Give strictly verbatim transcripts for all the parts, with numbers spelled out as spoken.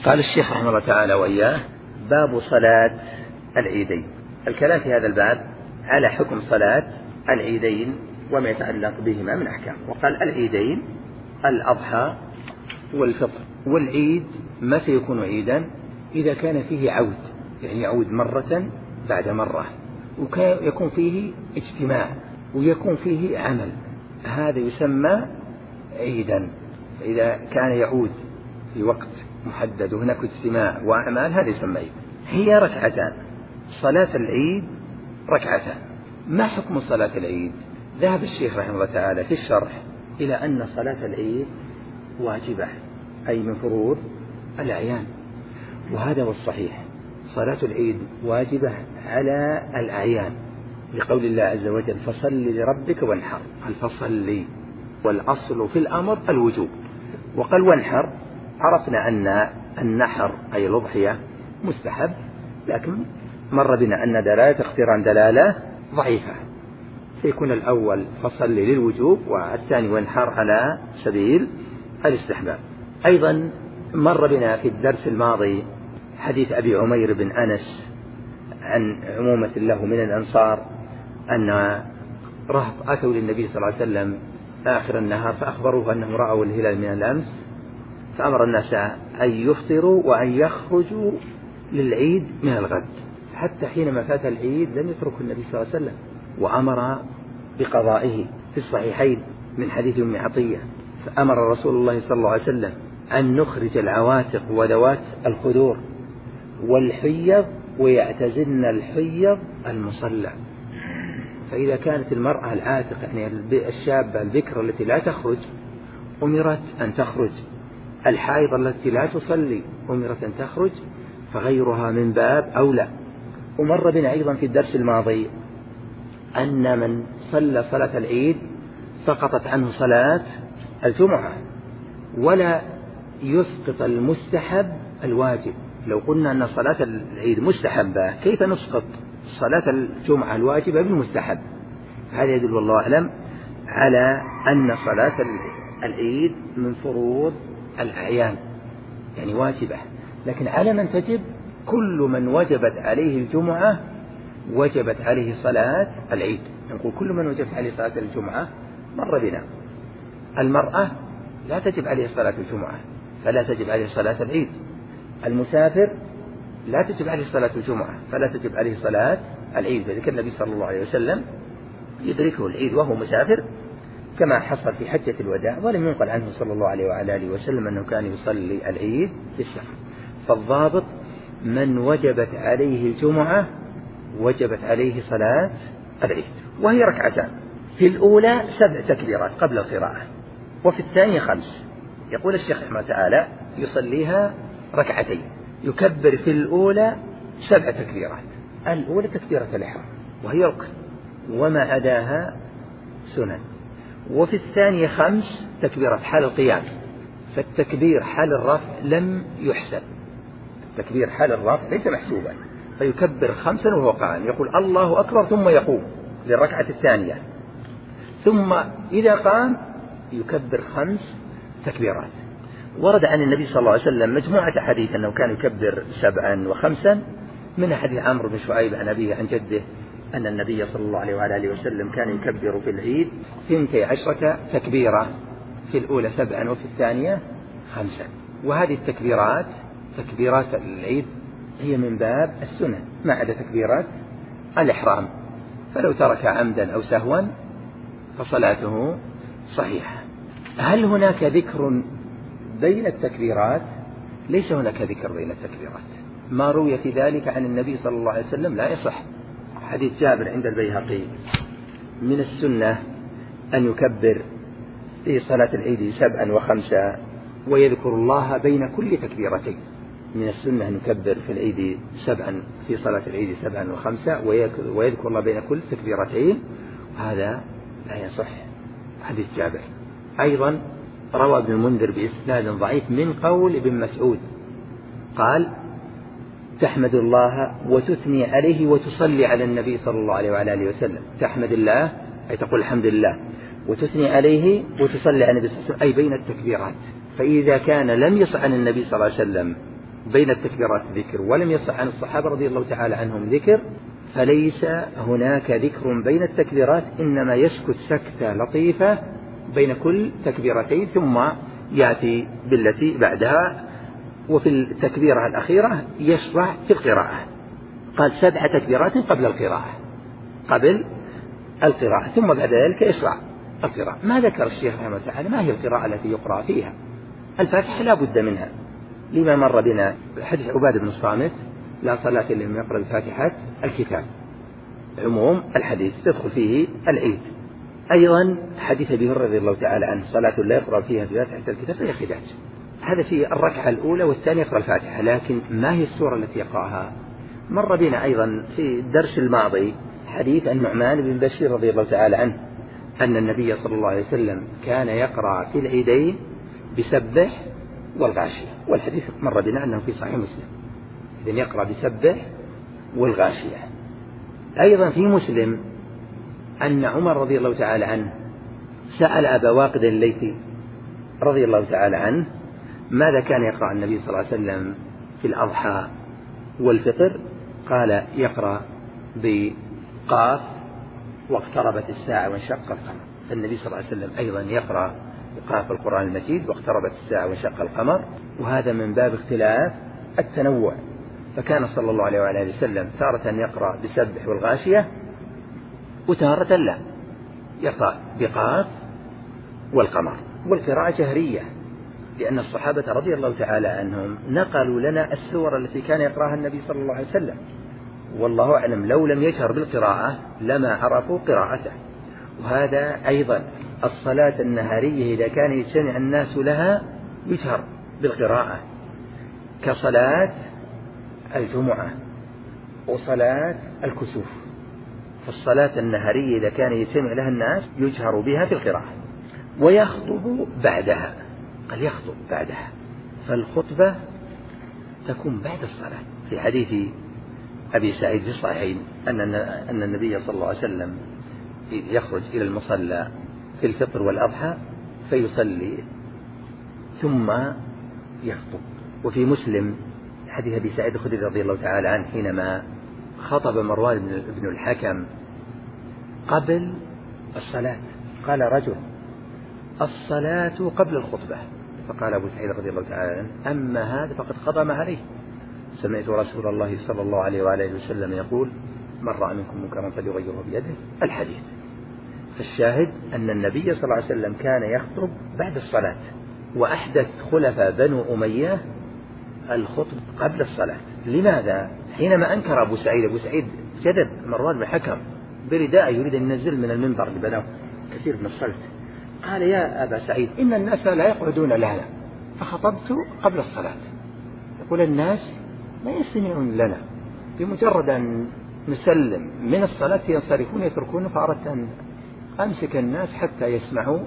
قال الشيخ رحمه الله تعالى وإياه: باب صلاة العيدين. الكلام في هذا الباب على حكم صلاة العيدين وما يتعلق بهما من أحكام. وقال: العيدين الأضحى والفطر. والعيد متى يكون عيدا؟ إذا كان فيه عود، يعني يعود مرة بعد مرة، ويكون فيه اجتماع ويكون فيه عمل، هذا يسمى عيدا. إذا كان يعود في وقت محدد وهناك اجتماع وأعمال، هذا يسمى عيد. هي ركعتان، صلاة العيد ركعتان. ما حكم صلاة العيد؟ ذهب الشيخ رحمه الله تعالى في الشرح إلى أن صلاة العيد واجبة، أي من فروض الأعيان، وهذا هو الصحيح. صلاة العيد واجبة على الأعيان لقول الله عز وجل: فصل لربك وانحر. الفصل والأصل في الأمر الوجوب. وقال وانحر، عرفنا أن النحر أي الأضحية مستحب، لكن مر بنا أن دلالة اقتران دلالة ضعيفة، فيكون الأول فصل للوجوب والثاني وانحر على سبيل الاستحباب. أيضا مر بنا في الدرس الماضي حديث أبي عمير بن أنس عن عمومة له من الأنصار أن رهط أتوا للنبي صلى الله عليه وسلم آخر النهار فأخبروه أنهم رأوا الهلال من الأمس، فأمر الناس أن يفطروا وأن يخرجوا للعيد من الغد، حتى حينما فات العيد لم يتركوا النبي صلى الله عليه وسلم، وأمر بقضائه في الصحيحين من حديث أم عطية. فأمر رسول الله صلى الله عليه وسلم أن نخرج العواتق وذوات الخدور والحيض ويعتزلن الحيض المصلى. فإذا كانت المرأة العاتق، يعني الشابة البكر التي لا تخرج، أمرت أن تخرج. الحائض التي لا تصلي أمرت أن تخرج، فغيرها من باب أولى. ومر بنا أيضا في الدرس الماضي أن من صلى صلاة العيد سقطت عنه صلاة الجمعة، ولا يسقط المستحب الواجب. لو قلنا أن صلاة العيد مستحبة، كيف نسقط صلاة الجمعة الواجبة بالمستحب؟ هذا يدل والله أعلم على أن صلاة العيد من فروض الأعيان، يعني واجبة. لكن على من تجب؟ كل من وجبت عليه الجمعة وجبت عليه صلاة العيد. نقول كل من وجبت عليه صلاة الجمعة. مر بنا المرأة لا تجب عليه صلاة الجمعة، فلا تجب عليه صلاة العيد. المسافر لا تجب عليه صلاة الجمعة، فلا تجب عليه صلاة العيد. فذكر النبي صلى الله عليه وسلم يدركه العيد وهو مسافر، كما حصل في حجة الوداع، ولم ينقل عنه صلى الله عليه وعلى آله وسلم أنه كان يصلي العيد في السفر. فالضابط من وجبت عليه الجمعة وجبت عليه صلاة العيد، وهي ركعتان. في الأولى سبع تكبيرات قبل القراءة، وفي الثانية خمس. يقول الشيخ رحمه تعالى: يصليها ركعتين، يكبر في الأولى سبع تكبيرات. الأولى تكبيرة الإحرام وهي ركن، وما عداها سنن. وفي الثانية خمس تكبيرات حال القيام، فالتكبير حال الرفع لم يحسب، التكبير حال الرفع ليس محسوبا، فيكبر خمسا وهو قائم، يقول الله أكبر ثم يقوم للركعة الثانية، ثم إذا قام يكبر خمس تكبيرات. ورد عن النبي صلى الله عليه وسلم مجموعة حديث أنه كان يكبر سبعا وخمسا، من حديث عمرو بن شعيب عن أبيه عن جده أن النبي صلى الله عليه وعلى آله وسلم كان يكبر في العيد ثنتي عشرة تكبيرة، في الأولى سبعا وفي الثانية خمسا. وهذه التكبيرات تكبيرات العيد هي من باب السنة، ما عدا تكبيرات الإحرام، فلو ترك عمدا أو سهوا فصلاته صحيحة. هل هناك ذكر بين التكبيرات؟ ليس هناك ذكر بين التكبيرات. ما روي في ذلك عن النبي صلى الله عليه وسلم لا يصح. حديث جابر عند البيهقي: من السنة أن يكبر في صلاة العيد سبعا وخمسا ويذكر الله بين كل تكبيرتين. من السنة أن يكبر في العيد سبعا، في صلاة العيد سبعا وخمسا ويذكر الله بين كل تكبيرتين، هذا لا يصح. حديث جابر. أيضا روى ابن المنذر بإسناد ضعيف من قول ابن مسعود قال: تحمد الله وتثني عليه وتصلي على النبي صلى الله عليه وعلى آله وسلم. تحمد الله أي تقول الحمد لله، وتثني عليه وتصلي على النبي صلى الله عليه وسلم، أي بين التكبيرات. فإذا كان لم يصح عن النبي صلى الله عليه وسلم بين التكبيرات ذكر ولم يصح عن الصحابة رضي الله تعالى عنهم ذكر، فليس هناك ذكر بين التكبيرات، إنما يسكت سكتة لطيفة بين كل تكبيرتين ثم يأتي بالتي بعدها. وفي التكبيرة الأخيرة يشرع في القراءة، قال سبع تكبيرات قبل القراءة قبل القراءة ثم بعد ذلك يشرع القراءة. ما ذكر الشيخ رحمه الله تعالى ما هي القراءة التي يقرأ فيها. الفاتحة لا بد منها، لما مر بنا حديث عبادة بن الصامت لا صلاة إلا لمن يقرأ بفاتحة الكتاب، عموم الحديث تدخل فيه العيد. أيضا حديث أبي هريرة رضي الله تعالى عنه صلاة لا يقرأ فيها بفاتحة الكتاب فهي خداج. هذا في الركعة الأولى والثانية يقرأ الفاتحة، لكن ما هي السورة التي يقرأها؟ مر بنا أيضا في الدرس الماضي حديث النعمان بن بشير رضي الله تعالى عنه أن النبي صلى الله عليه وسلم كان يقرأ في العيدين بسبح والغاشية، والحديث مر بنا أنه في صحيح مسلم، إذن يقرأ بسبح والغاشية. أيضا في مسلم أن عمر رضي الله تعالى عنه سأل أبا واقد الليثي رضي الله تعالى عنه ماذا كان يقرأ النبي صلى الله عليه وسلم في الأضحى والفطر، قال يقرأ بقاف واقتربت الساعة وانشق القمر. فالنبي صلى الله عليه وسلم أيضا يقرأ بقاف القرآن المجيد واقتربت الساعة وانشق القمر، وهذا من باب اختلاف التنوع. فكان صلى الله عليه وآله وسلم تارة يقرأ بسبح والغاشية وتارة لا يقرأ بقاف والقمر، والقراءة جهرية، لأن الصحابة رضي الله تعالى عنهم نقلوا لنا السور التي كان يقرأها النبي صلى الله عليه وسلم، والله أعلم لو لم يجهر بالقراءة لما عرفوا قراءته. وهذا أيضا الصلاة النهارية إذا كان يجتمع الناس لها يجهر بالقراءة، كصلاة الجمعة وصلاة الكسوف. فالصلاة النهارية إذا كان يجتمع لها الناس يجهر بها بالقراءة. ويخطب بعدها، قال يخطب بعدها، فالخطبة تكون بعد الصلاة. في حديث أبي سعيد في الصحيحين أن أن النبي صلى الله عليه وسلم يخرج إلى المصلى في الفطر والأضحى فيصلي ثم يخطب. وفي مسلم حديث أبي سعيد الخدري رضي الله تعالى عنه حينما خطب مروان بن الحكم قبل الصلاة قال رجل الصلاة قبل الخطبة، فقال أبو سعيد رضي الله تعالى عنه أما هذا فقد قضى ما عليه، سمعت رسول الله صلى الله عليه وآله وسلم يقول من رأى منكم منكرا فليغيره بيده الحديث. فالشاهد أن النبي صلى الله عليه وسلم كان يخطب بعد الصلاة، وأحدث خلفاء بنو أمية الخطب قبل الصلاة. لماذا؟ حينما أنكر أبو سعيد أبو سعيد جذب مروان بن الحكم برداء يريد أن ينزل من المنبر لبناه كثير من الصلت، قال يا أبا سعيد إن الناس لا يقعدون لنا فخطبت قبل الصلاة. يقول الناس ما يستمعون لنا، بمجرد أن نسلم من الصلاة ينصرفون يتركون، فأردت أن أمسك الناس حتى يسمعوا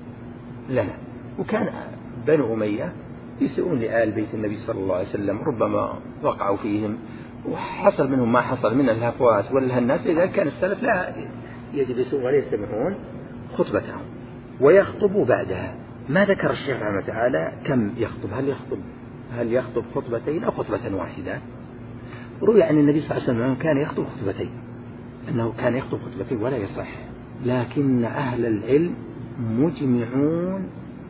لنا. وكان بنو أمية يسئون لآل بيت النبي صلى الله عليه وسلم، ربما وقعوا فيهم وحصل منهم ما حصل من الهفوات والهنات، لذلك كان السلف لا يجلسون ولا يستمعون خطبتهم ويخطب بعدها. ما ذكر الشيخ رحمه الله تعالى كم يخطب، هل يخطب هل يخطب خطبتين أو خطبة واحدة؟ روي عن النبي صلى الله عليه وسلم كان يخطب خطبتين، أنه كان يخطب خطبتين ولا يصح، لكن أهل العلم مجمعون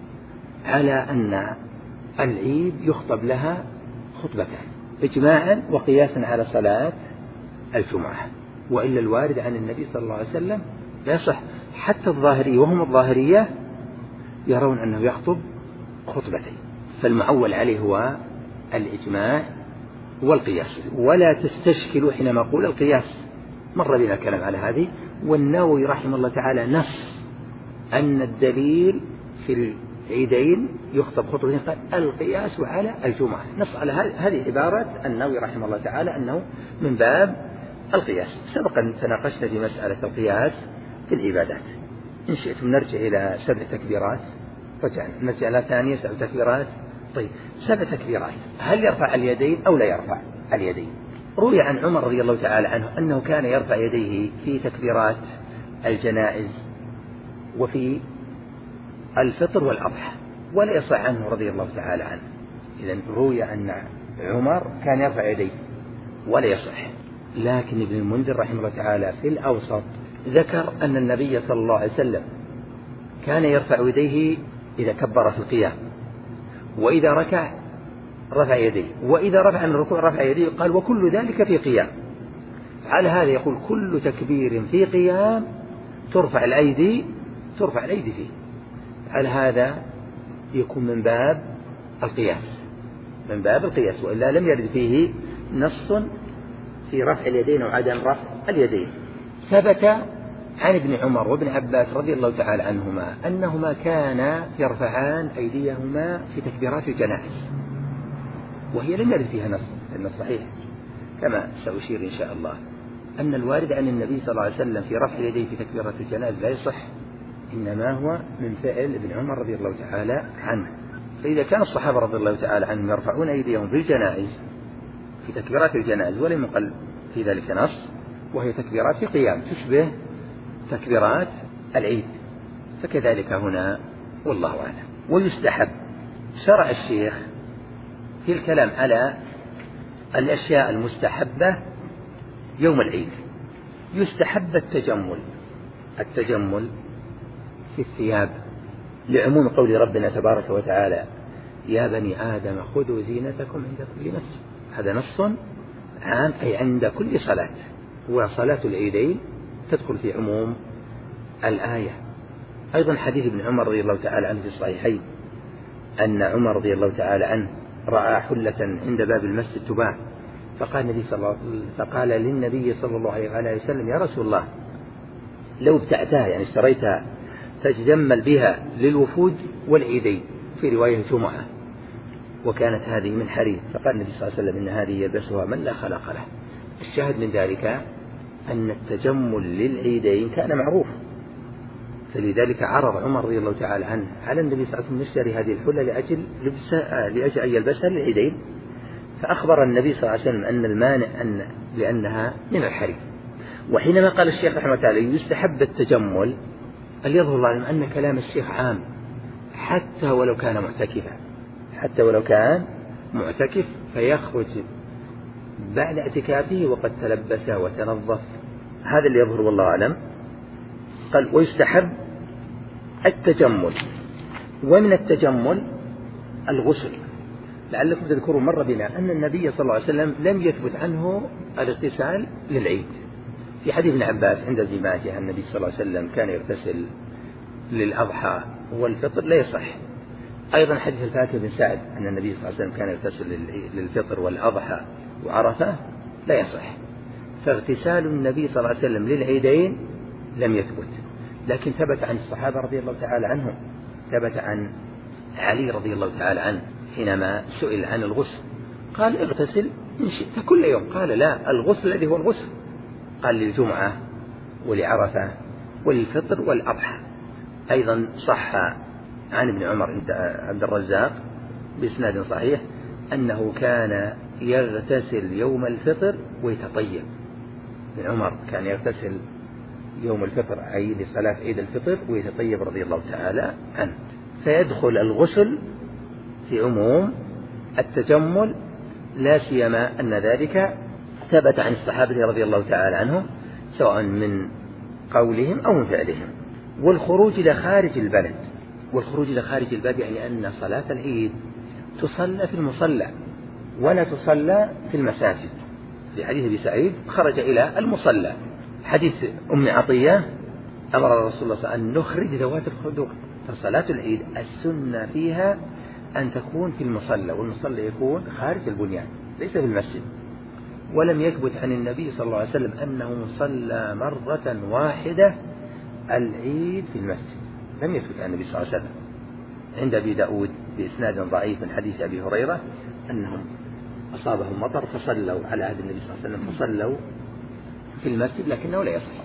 على أن العيد يخطب لها خطبتان إجماعا وقياسا على صلاة الجمعة، وإلا الوارد عن النبي صلى الله عليه وسلم لا يصح. حتى الظاهرية وهم الظاهرية يرون أنه يخطب خطبتين، فالمعول عليه هو الإجماع والقياس. ولا تستشكلوا حينما أقول القياس، مر بنا الكلام على هذه، والنووي رحمه الله تعالى نص أن الدليل في العيدين يخطب خطبتين، قال القياس على الجمعة، نص على هذه عبارة النووي رحمه الله تعالى أنه من باب القياس. سبقا تناقشنا في مسألة القياس في العبادات. إن شئتم نرجع إلى سبع تكبيرات، رجعنا نرجع إلى ثانية سبع تكبيرات. طيب سبع تكبيرات هل يرفع اليدين أو لا يرفع اليدين؟ روي عن عمر رضي الله تعالى عنه أنه كان يرفع يديه في تكبيرات الجنائز وفي الفطر والأضحى، ولا يصح عنه رضي الله تعالى عنه. إذن روي عن عمر كان يرفع يديه ولا يصح. لكن ابن المنذر رحمه الله تعالى في الأوسط ذكر أن النبي صلى الله عليه وسلم كان يرفع يديه إذا كبر في القيام، وإذا ركع رفع يديه، وإذا رفع من الركوع رفع يديه. قال وكل ذلك في قيام. على هذا يقول كل تكبير في قيام ترفع الأيدي ترفع الأيدي فيه. على هذا يكون من باب القياس من باب القياس وإلا لم يرد فيه نص في رفع اليدين وعدم رفع اليدين. ثبت عن ابن عمر وابن عباس رضي الله تعالى عنهما أنهما كانا يرفعان أيديهما في تكبيرات الجنائز، وهي لم يرد فيها نص. لأن الصحيح كما سأشير إن شاء الله أن الوارد عن النبي صلى الله عليه وسلم في رفع يديه في تكبيرات الجنائز لا يصح، إنما هو من فعل ابن عمر رضي الله تعالى عنه. فإذا كان الصحابة رضي الله تعالى عنهم يرفعون أيديهم في الجنائز في تكبيرات الجنائز ولم يقل في ذلك نص، وهي تكبيرات في قيام تشبه تكبيرات العيد، فكذلك هنا والله أعلم. ويستحب شرع الشيخ في الكلام على الأشياء المستحبة يوم العيد. يستحب التجمل التجمل في الثياب لعموم قول ربنا تبارك وتعالى يا بني آدم خذوا زينتكم عند كل مسجد. هذا نص عام أي عند كل صلاة، وصلاة العيدين تدخل في عموم الآية. أيضا حديث ابن عمر رضي الله تعالى عنه في الصحيحين أن عمر رضي الله تعالى عنه رأى حلة عند باب المسجد تباع، فقال النبي صلى الله فقال للنبي صلى الله عليه وسلم يا رسول الله لو ابتعتها يعني اشتريتها تتجمل بها للوفود والعيدين، في رواية جمعة، وكانت هذه من حرير. فقال النبي صلى الله عليه وسلم إن هذه يلبسها من لا خلق له. الشاهد من ذلك أن التجمل للعيدين كان معروف، فلذلك عرض عمر رضي الله تعالى عنه على النبي صلى الله عليه وسلم يشتري هذه الحلة لأجل لبسها لأجل أن يلبسها للعيدين، فأخبر النبي صلى الله عليه وسلم أن المانع أن لأنها من الحرير. وحينما قال الشيخ رحمه الله تعالى يستحب التجمل، ليظهر الله أن كلام الشيخ عام حتى ولو كان معتكفا حتى ولو كان معتكف فيخرج بعد اعتكافه وقد تلبس وتنظف. هذا اللي يظهر والله أعلم. قال ويستحب التجمل، ومن التجمل الغسل. لعلكم تذكروا مر بنا أن النبي صلى الله عليه وسلم لم يثبت عنه الاغتسال للعيد. في حديث ابن عباس عند ابن ماجه النبي صلى الله عليه وسلم كان يغتسل للأضحى والفطر لا يصح. أيضا حديث الفاتح بن سعد أن النبي صلى الله عليه وسلم كان يغتسل للفطر والأضحى وعرفة لا يصح. فاغتسال النبي صلى الله عليه وسلم للعيدين لم يثبت، لكن ثبت عن الصحابة رضي الله تعالى عنهم. ثبت عن علي رضي الله تعالى عنه حينما سئل عن الغسل قال اغتسل إن شئت كل يوم، قال لا، الغسل الذي هو الغسل، قال للجمعة ولعرفة وللفطر والأضحى. أيضا صح عن ابن عمر عند عبد الرزاق بإسناد صحيح أنه كان يغتسل يوم الفطر ويتطيب. ابن عمر كان يغتسل يوم الفطر أي لصلاة عيد الفطر ويتطيب رضي الله تعالى عنه. فيدخل الغسل في عموم التجمل، لا سيما أن ذلك ثبت عن الصحابة رضي الله تعالى عنهم سواء من قولهم أو من فعلهم. والخروج إلى خارج البلد، والخروج إلى خارج البلد يعني أن صلاة العيد تصلى في المصلى ولا تصلى في المساجد. في حديث أبي سعيد خرج إلى المصلى. حديث أم عطية أمر رسول الله صلى الله عليه وسلم أن نخرج ذوات الخدور. فصلاة العيد السنة فيها أن تكون في المصلى، والمصلى يكون خارج البنيان ليس في المسجد. ولم يثبت عن النبي صلى الله عليه وسلم أنه صلى مرة واحدة العيد في المسجد، لم يثبت عن النبي صلى الله عليه وسلم. عند أبي داود بإسناد ضعيف من حديث أبي هريرة أنهم أصابهم مطر فصلوا على عهد النبي صلى الله عليه وسلم فصلوا في المسجد، لكنه لا يصح.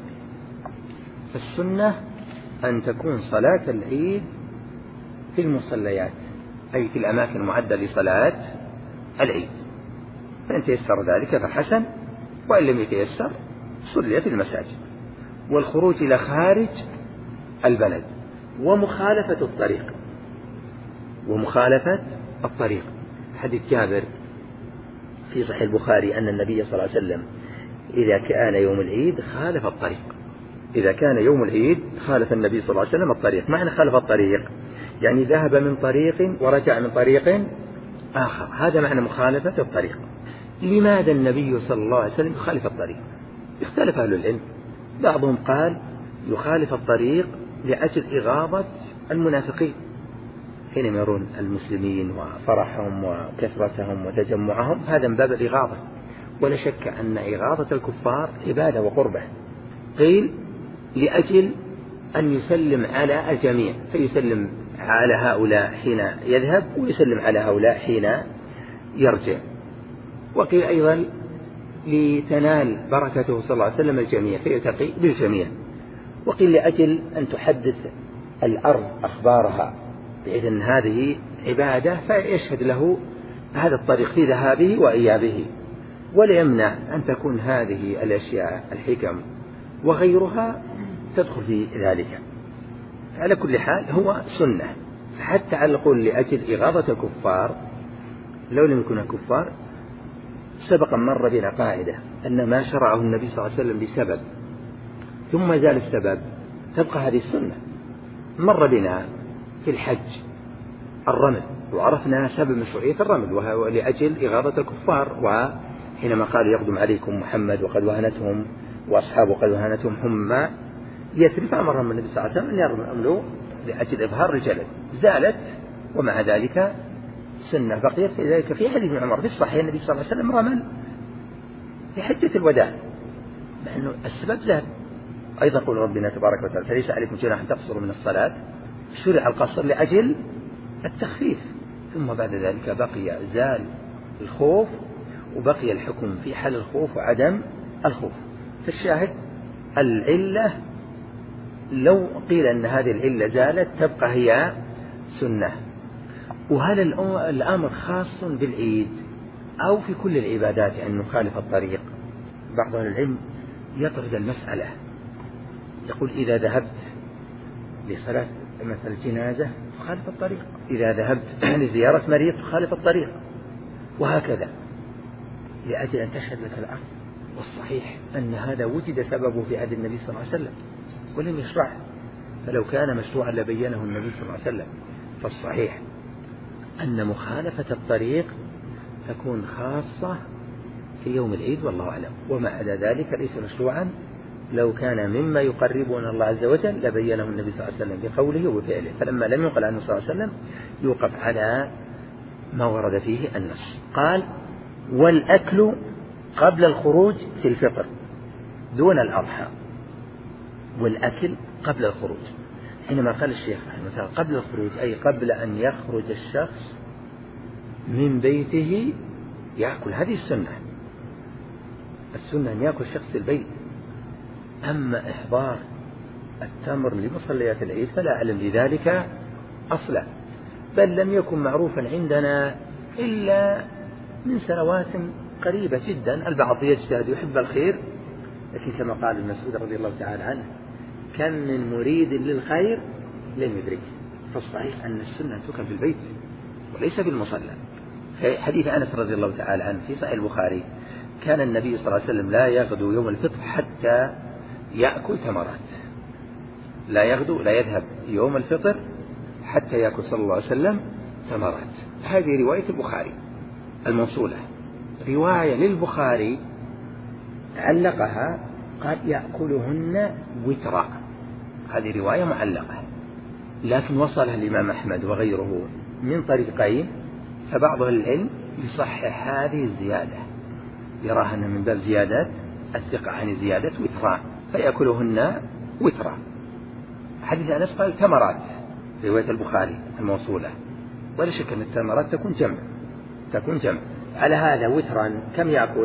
فالسنة أن تكون صلاة العيد في المصليات أي في الأماكن المعدة لصلاة العيد، فإن تيسر ذلك فحسن، وإن لم يتيسر صلي في المساجد. والخروج إلى خارج البلد ومخالفة الطريق ومخالفة الطريق حديث جابر في صحيح البخاري أن النبي صلى الله عليه وسلم إذا كان يوم العيد خالف الطريق. إذا كان يوم العيد خالف النبي صلى الله عليه وسلم الطريق. معنى خالف الطريق يعني ذهب من طريق ورجع من طريق آخر، هذا معنى مخالفة الطريق. لماذا النبي صلى الله عليه وسلم يخالف الطريق؟ اختلف أهل العلم، بعضهم قال يخالف الطريق لأجل إغاظة المنافقين حينما يرون المسلمين وفرحهم وكثرتهم وتجمعهم، هذا من باب الإغاظة، ولا شك أن إغاظة الكفار عبادة وقربة. قيل لأجل أن يسلم على الجميع، فيسلم على هؤلاء حين يذهب ويسلم على هؤلاء حين يرجع. وقيل أيضا لتنال بركته صلى الله عليه وسلم الجميع فيلتقي بالجميع. وقيل لأجل أن تحدث الأرض أخبارها بحيث أن هذه عبادة فيشهد له هذا الطريق في ذهابه وإيابه، ولا يمنع أن تكون هذه الأشياء الحكم وغيرها تدخل في ذلك. على كل حال هو سنة، حتى على القول لأجل إغاظة الكفار لو لم يكن كفار. سبق مر بنا قاعدة أن ما شرعه النبي صلى الله عليه وسلم بسبب ثم زال السبب تبقى هذه السنة. مر بنا في الحج الرمل، وعرفنا سبب مشروعية الرمل وهو لأجل إغاظة الكفار، وحينما قالوا يقدم عليكم محمد وقد وهنتهم وأصحابه قد وهنتهم هم يثرب، أمرهم النبي صلى الله عليه وسلم أن يرملوا لأجل إظهار الجلد، زالت ومع ذلك سنة بقيت. ذلك في حديث ابن عمر في الصحيح النبي صلى الله عليه وسلم رمل في حجة الوداع مع أنه السبب زال. أيضا قول ربنا تبارك وتعالى فليس عليكم جناح تقصروا من الصلاة، شرع القصر لأجل التخفيف، ثم بعد ذلك بقي زال الخوف وبقي الحكم في حال الخوف وعدم الخوف. فالشاهد العلة لو قيل أن هذه العلة زالت تبقى هي سنة. وهذا الأمر خاص بالعيد أو في كل العبادات يعني نخالف الطريق. بعض أهل العلم يطرد المسألة، يقول إذا ذهبت لصلاة مثل الجنازة تخالف الطريق، إذا ذهبت لزيارة مريض تخالف الطريق، وهكذا لأجل أن تشهد لك الأرض. والصحيح أن هذا وجد سببه في عهد النبي صلى الله عليه وسلم ولم يشرعه، فلو كان مشروعا لبينه النبي صلى الله عليه وسلم. فالصحيح أن مخالفة الطريق تكون خاصة في يوم العيد والله أعلم، وما عدا ذلك ليس مشروعا. لو كان مما يقربنا الله عز وجل لبينه النبي صلى الله عليه وسلم بقوله وفعله، فلما لم ينقل عنه صلى الله عليه وسلم يوقف على ما ورد فيه النص. قال والأكل قبل الخروج في الفطر دون الأضحى. والأكل قبل الخروج، حينما قال الشيخ رحمه الله قبل الخروج أي قبل أن يخرج الشخص من بيته يأكل، هذه السنة. السنة أن يأكل شخص البيت. أما إحضار التمر لمصليات العيد فلا أعلم لذلك أصلا، بل لم يكن معروفا عندنا إلا من سنوات قريبة جدا. البعض يجتهد يحب الخير، لكن كما قال ابن مسعود رضي الله تعالى عنه كم من مريد للخير لم يدرك. فالصحيح أن السنة تكن في البيت وليس في المصلى. في حديث أنس رضي الله تعالى عنه في صحيح البخاري كان النبي صلى الله عليه وسلم لا يغدو يوم الفطر حتى يأكل تمرات، لا يغدو لا يذهب يوم الفطر حتى يأكل صلى الله عليه وسلم تمرات. هذه رواية البخاري الموصولة. رواية للبخاري علقها قال يأكلهن وترا، هذه رواية معلقة، لكن وصلها الإمام أحمد وغيره من طريقين، فبعض العلم يصحح هذه الزيادة، يراها أنها من باب زيادة الثقة عن زيادة وترا، فيأكلهن وترا. حديث أنس قال تمرات، رواية البخاري الموصولة، ولا شك أن التمرات تكون جمع تكون جمع على هذا وترا كم يأكل؟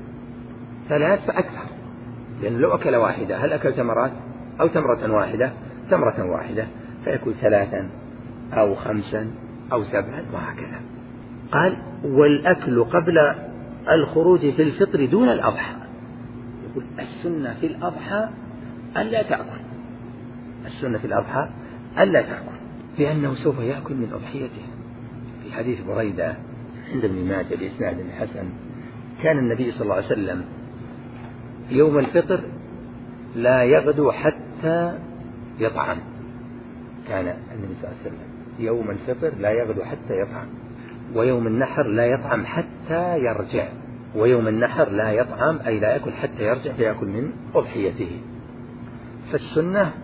ثلاث فأكثر، لأن لو أكل واحدة هل أكل تمرات أو تمرة واحدة؟ تمرة واحدة، فيأكل ثلاثا أو خمسا أو سبعا وهكذا. قال والأكل قبل الخروج في الفطر دون الأضحى. يقول السنة في الأضحى ألا تأكل، السنة في الأضحى ألا تأكل، لأنه سوف يأكل من أضحيته. في حديث بريدة عند ابن ماجه بإسناد حسن كان النبي صلى الله عليه وسلم يوم الفطر لا يغدو حتى يطعم. كان النبي صلى الله عليه وسلم يوم الفطر لا يغدو حتى يطعم، ويوم النحر لا يطعم حتى يرجع، ويوم النحر لا يطعم أي لا يأكل حتى يرجع فيأكل من أضحيته. فالسنة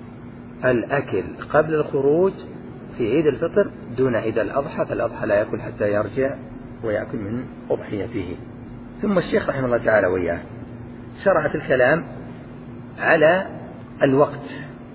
الأكل قبل الخروج في عيد الفطر دون عيد الأضحى، فالأضحى لا يأكل حتى يرجع ويأكل من أضحيته. ثم الشيخ رحمه الله تعالى وإياه شرع في الكلام على الوقت،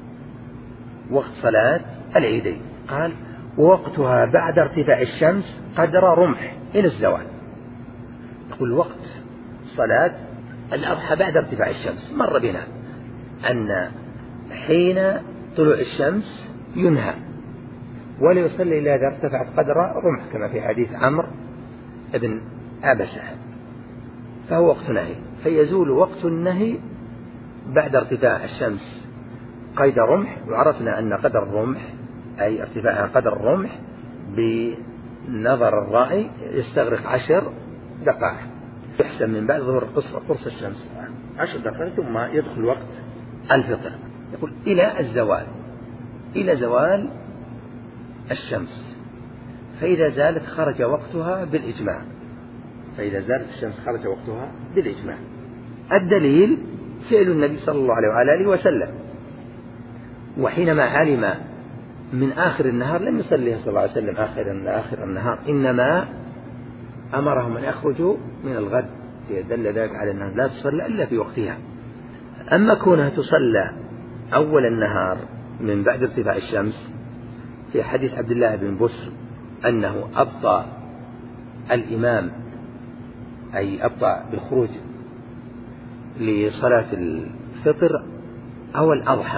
وقت صلاة العيدين. قال: ووقتها بعد ارتفاع الشمس قدر رمح إلى الزوال. يقول وقت صلاة الأضحى بعد ارتفاع الشمس. مر بنا أن حين طلوع الشمس ينهى ولا يصلي إلا إذا ارتفعت قدر رمح، كما في حديث عمرو بن عبسة، فهو وقت نهي. فيزول وقت النهي بعد ارتفاع الشمس قيد رمح، وعرفنا أن قدر الرمح أي ارتفاعها قدر الرمح بنظر الراعي يستغرق عشر دقائق، يحسن من بعد ظهور قرص الشمس عشر دقائق ثم يدخل وقت الفطر. يقول إلى الزوال، إلى زوال الشمس، فإذا زالت خرج وقتها بالإجماع، فإذا زالت الشمس خرج وقتها بالإجماع. الدليل فعل النبي صلى الله عليه وآله وسلم، وحينما علم من آخر النهار لم يصليها صلى الله عليه وسلم آخر آخر النهار، إنما أمرهم أن يخرجوا من الغد، دل ذلك على أنها لا تصلى إلا في وقتها. أما كونها تصلى أول النهار من بعد ارتفاع الشمس، في حديث عبد الله بن بسر أنه أبطأ الإمام أي أبطأ بالخروج لصلاة الفطر أو الأضحى،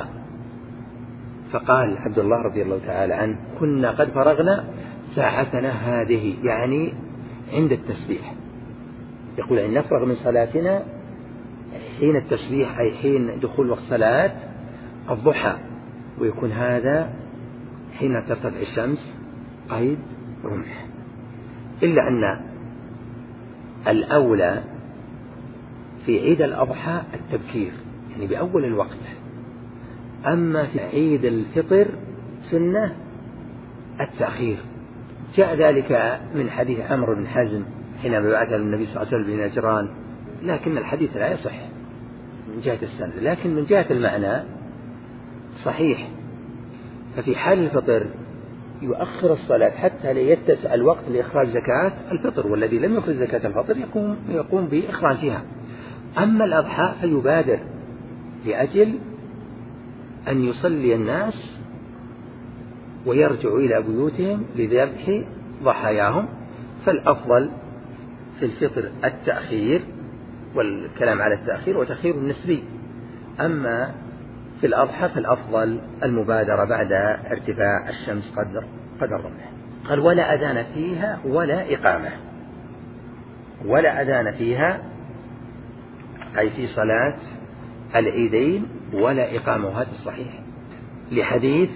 فقال عبد الله رضي الله تعالى عنه: كنا قد فرغنا ساعتنا هذه، يعني عند التسبيح. يقول أن نفرغ من صلاتنا حين التسبيح أي حين دخول وقت صلاة الضحى، ويكون هذا حين ترتفع الشمس قيد رمح. إلا أن الأولى في عيد الأضحى التبكير، يعني بأول الوقت. أما في عيد الفطر سنة التأخير. جاء ذلك من حديث عمرو بن حزم حينما بعث النبي صلى الله عليه وسلم بنجران، لكن الحديث لا يصح من جهة السند، لكن من جهة المعنى صحيح. ففي حال الفطر يؤخر الصلاة حتى ليتسع الوقت لإخراج زكاة الفطر، والذي لم يخرج زكاة الفطر يقوم, يقوم بإخراجها. أما الأضحى فيبادر لأجل أن يصلي الناس ويرجعوا إلى بيوتهم لذبح ضحاياهم، فالأفضل في الفطر التأخير، والكلام على التأخير وتأخير نسبي. أما في الأضحى فالأفضل المبادرة بعد ارتفاع الشمس قدر قدر رمح. قال: ولا أذان فيها ولا إقامة. ولا أذان فيها أي في صلاة العيدين ولا إقامة، وهذا الصحيح لحديث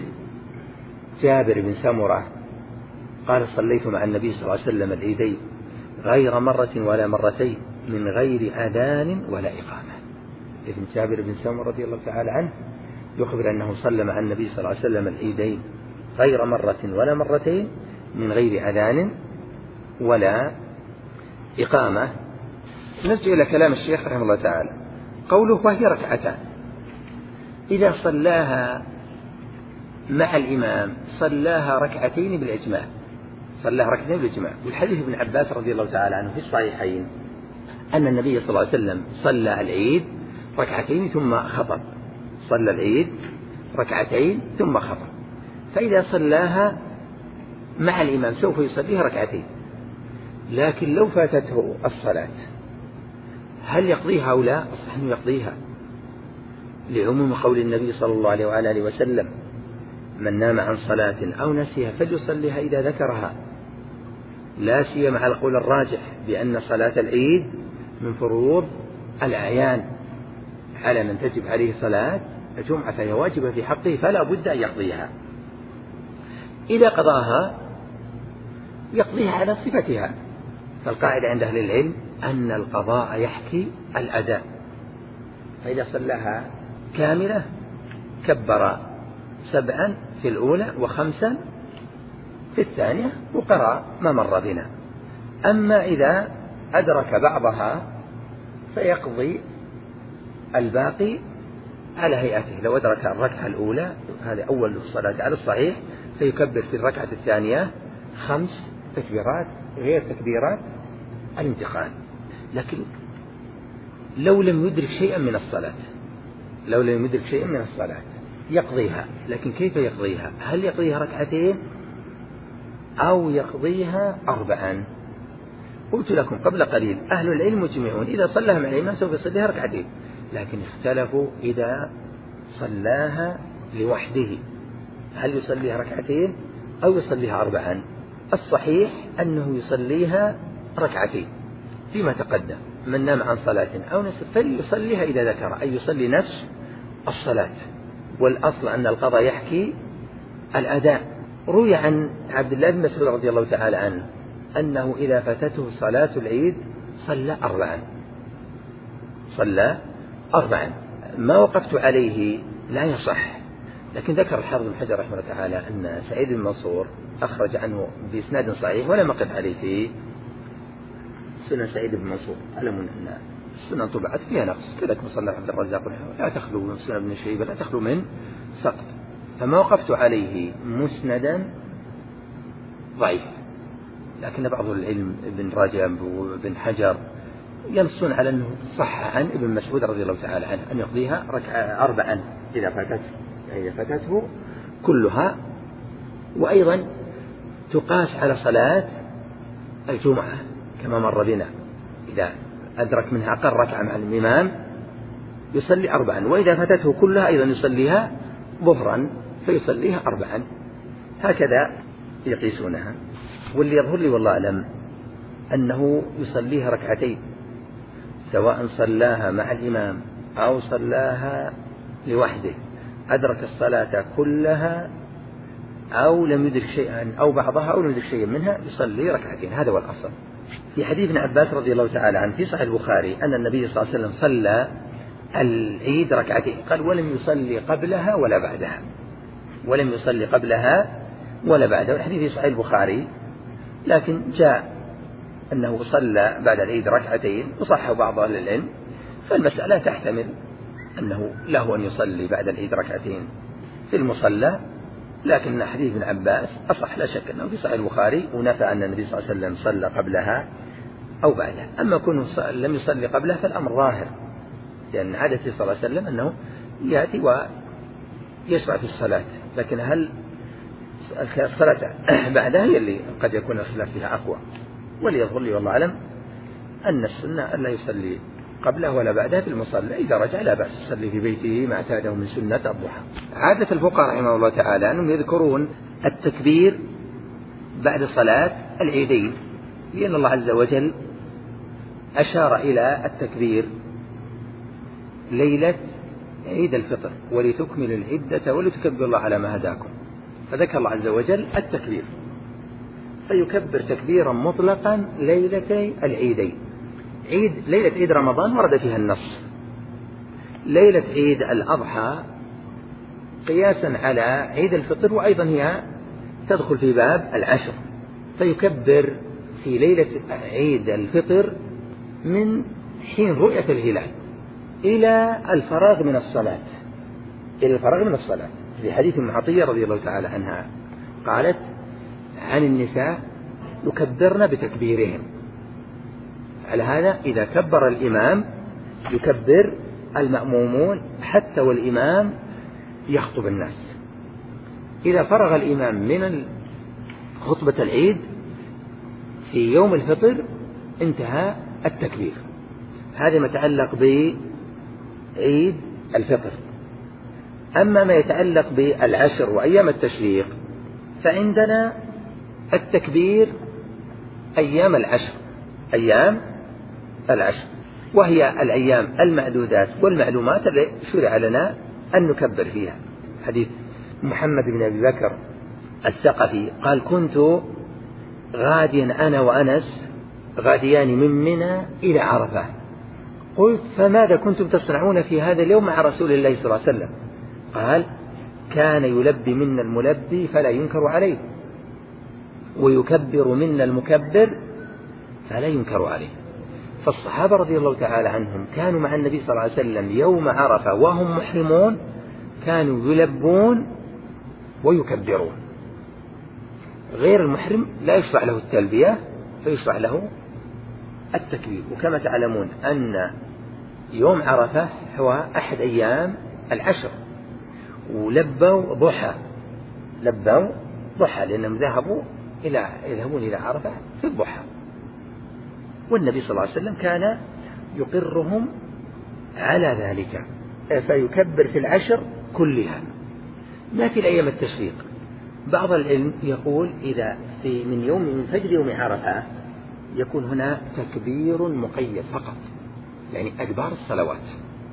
جابر بن سمرة قال: صليت مع النبي صلى الله عليه وسلم العيدين غير مرة ولا مرتين من غير أذان ولا إقامة. ابن جابر بن سمرة رضي الله تعالى عنه يخبر أنه صلى مع النبي صلى الله عليه وسلم العيدين غير مرة ولا مرتين من غير أذان ولا إقامة. نرجع إلى كلام الشيخ رحمه الله تعالى. قوله: وهي ركعتان. إذا صلاها مع الإمام صلاها ركعتين بالإجماع، صلاها ركعتين بالإجماع. والحديث ابن عباس رضي الله تعالى عنه في الصحيحين أن النبي صلى الله عليه وسلم صلى العيد ركعتين ثم خطب، صلى العيد ركعتين ثم خطب. فإذا صلاها مع الإمام سوف يصليها ركعتين، لكن لو فاتته الصلاة هل يقضيها أو لا؟ الصحيح أنه يقضيها، لعموم قول النبي صلى الله عليه وآله وسلم: من نام عن صلاة أو نسيها فليصليها إذا ذكرها، لا سيما على القول الراجح بأن صلاة العيد من فروض الأعيان على من تجب عليه صلاة الجمعة، فهي واجبة في حقه فلا بد أن يقضيها. إذا قضاها يقضيها على صفتها، فالقاعدة عند أهل العلم أن القضاء يحكي الأداء، فإذا صلاها كاملة كبر سبعا في الأولى وخمسا في الثانية وقرأ ما مر بنا. أما إذا أدرك بعضها فيقضي الباقي على هيئته. لو أدرك الركعة الأولى، هذا أول الصلاة على الصحيح، فيكبر في الركعة الثانية خمس تكبيرات غير تكبيرات الانتقال. لكن لو لم يدرك شيئا من الصلاة لو لم يدرك شيئا من الصلاة يقضيها. لكن كيف يقضيها؟ هل يقضيها ركعتين أو يقضيها أربعا؟ قلت لكم قبل قليل أهل العلم مجمعون إذا صلىها مع الإمام سوف يصليها ركعتين، لكن اختلفوا إذا صلاها لوحده هل يصليها ركعتين أو يصليها أربعا. الصحيح أنه يصليها ركعتين فيما تقدم. من نام عن صلاة أو نسي فليصليها إذا ذكر، أي يصلي نفس الصلاة، والأصل أن القضاء يحكي الأداء. روي عن عبد الله بن مسعود رضي الله تعالى عنه أنه إذا فاتته صلاة العيد صلى أربعا صلى أربعا ما وقفت عليه لا يصح، لكن ذكر الحافظ بن حجر رحمه الله تعالى أن سعيد بن منصور أخرج عنه بإسناد صحيح ولم أقف عليه في سنن سعيد بن منصور. أعلمون أن السنن طبعت فيها نقص، كذلك مصنف عبد الرزاق لا تخلو من سنن ابن شيبة لا تخلو من سقط، فما وقفت عليه مسندا ضعيف. لكن بعض العلم ابن رجب وابن حجر ينصون على أنه صح عن ابن مسعود رضي الله تعالى عنه أن يقضيها ركعة أربعا إذا فاتته يعني إذا فاتته كلها. وأيضا تقاس على صلاة الجمعة كما مر بنا، إذا أدرك منها أقل ركعة مع الإمام يصلي أربعا، وإذا فاتته كلها أيضا يصليها ظهرا فيصليها أربعا، هكذا يقيسونها. واللي يظهر لي والله أعلم أنه يصليها ركعتين سواء صلاها مع الإمام أو صلاها لوحده، أدرك الصلاة كلها أو لم يدرك شيئا أو بعضها أو لم يدرك شيئا منها يصلي ركعتين، هذا هو الأصل. في حديث ابن عباس رضي الله تعالى عنه في صحيح البخاري أن النبي صلى الله عليه وسلم صلى العيد ركعتين، قال ولم يصلي قبلها ولا بعدها ولم يصلي قبلها ولا بعدها. الحديث في صحيح البخاري، لكن جاء أنه صلى بعد العيد ركعتين وصح بعض أهل العلم، فالمسألة تحتمل أنه له أن يصلي بعد العيد ركعتين في المصلى، لكن حديث ابن عباس أصح لا شك أنه في صحيح البخاري، ونفى أن النبي صلى الله عليه وسلم صلى قبلها أو بعدها. أما كونه لم يصلي قبلها فالأمر ظاهر، لأن عادة صلى الله عليه وسلم أنه يأتي ويشرع في الصلاة، لكن هل الصلاة بعدها هي اللي قد يكون الخلاف فيها أقوى. وليظهر لي والله أعلم أن السنة أن لا يصلي قبله ولا بعدها في المصلى، إذا رجع لا بأس يصلي في بيته ما اعتاده من سنة الضحى. عادة الفقهاء رحمه الله تعالى أنهم يذكرون التكبير بعد صلاة العيدين، لأن الله عز وجل أشار إلى التكبير ليلة عيد الفطر ولتكمل العدة ولتكبروا الله على ما هداكم، فذكر الله عز وجل التكبير، فيكبر تكبيرا مطلقا ليلتي العيدين. عيد ليلة عيد رمضان ورد فيها النص، ليلة عيد الأضحى قياسا على عيد الفطر وأيضا هي تدخل في باب العشر، فيكبر في ليلة عيد الفطر من حين رؤية الهلال إلى الفراغ من الصلاة إلى الفراغ من الصلاة. في حديث ام عطية رضي الله تعالى عنها قالت عن النساء يكبرن بتكبيرهم، على هذا إذا كبر الإمام يكبر المأمومون حتى والإمام يخطب الناس. إذا فرغ الإمام من خطبة العيد في يوم الفطر انتهى التكبير. هذا ما يتعلق بعيد الفطر. أما ما يتعلق بالعشر وأيام التشريق فعندنا التكبير أيام العشر أيام العشر وهي الأيام المعدودات والمعلومات التي شرع لنا أن نكبر فيها. حديث محمد بن أبي بكر الثقفي قال كنت غاديا أنا وأنس غاديان من منى إلى عرفة. قلت فماذا كنتم تصنعون في هذا اليوم مع رسول الله صلى الله عليه وسلم؟ قال كان يلبي منا الملبي فلا ينكر عليه، ويكبر منا المكبر فلا ينكر عليه. فالصحابة رضي الله تعالى عنهم كانوا مع النبي صلى الله عليه وسلم يوم عرفة وهم محرمون، كانوا يلبون ويكبرون. غير المحرم لا يشرع له التلبية فيشرع له التكبير. وكما تعلمون أن يوم عرفة هو أحد أيام العشر، ولبوا ضحى، لبوا ضحى لأنهم ذهبوا إلى يذهبون إلى عرفة في الضحى، والنبي صلى الله عليه وسلم كان يقرهم على ذلك فيكبر في العشر كلها. نأتي الأيام التشريق. بعض العلم يقول إذا في من يوم من فجر يوم عرفة يكون هنا تكبير مقيد فقط، يعني أدبار الصلوات،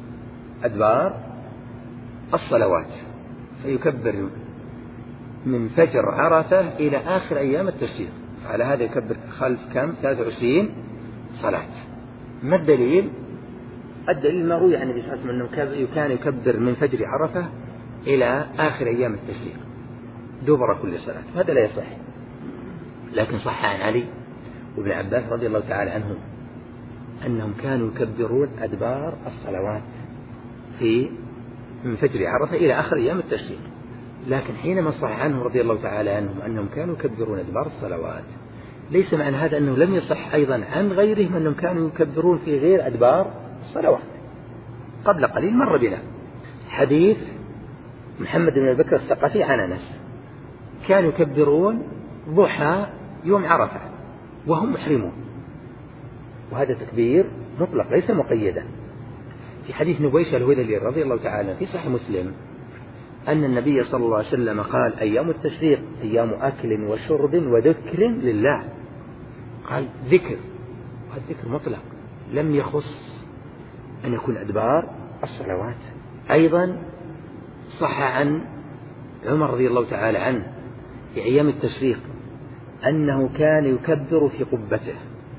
أدبار الصلوات، فيكبر من فجر عرفة إلى آخر أيام التشريق. فعلى هذا يكبر خلف كم؟ ثلاثة وعشرين صلاة. ما الدليل؟ الدليل ما روي عن النبي صلى الله عليه وسلم أنه كان يكبر من فجر عرفة إلى آخر أيام التشريق دبر كل صلاة، وهذا لا يصح. لكن صح عن علي وابن عباس رضي الله تعالى عنهم أنهم كانوا يكبرون أدبار الصلوات في من فجر عرفة إلى آخر أيام التشريق. لكن حينما صح عنهم رضي الله تعالى عنهم أنهم كانوا يكبرون أدبار الصلوات، ليس معنى هذا أنه لم يصح أيضا عن غيرهم أنهم كانوا يكبرون في غير أدبار الصلوات. قبل قليل مر بنا حديث محمد بن بكر الثقفي عن أنس كانوا يكبرون ضحى يوم عرفة وهم محرمون، وهذا تكبير مطلق ليس مقيدا. في حديث نبيش الهذلي رضي الله تعالى في صحيح مسلم أن النبي صلى الله عليه وسلم قال أيام التشريق أيام أكل وشرب وذكر لله. قال ذكر، وهذا ذكر مطلق لم يخص أن يكون أدبار الصلوات. أيضا صح عن عمر رضي الله تعالى عنه في أيام التشريق أنه كان يكبر في قبته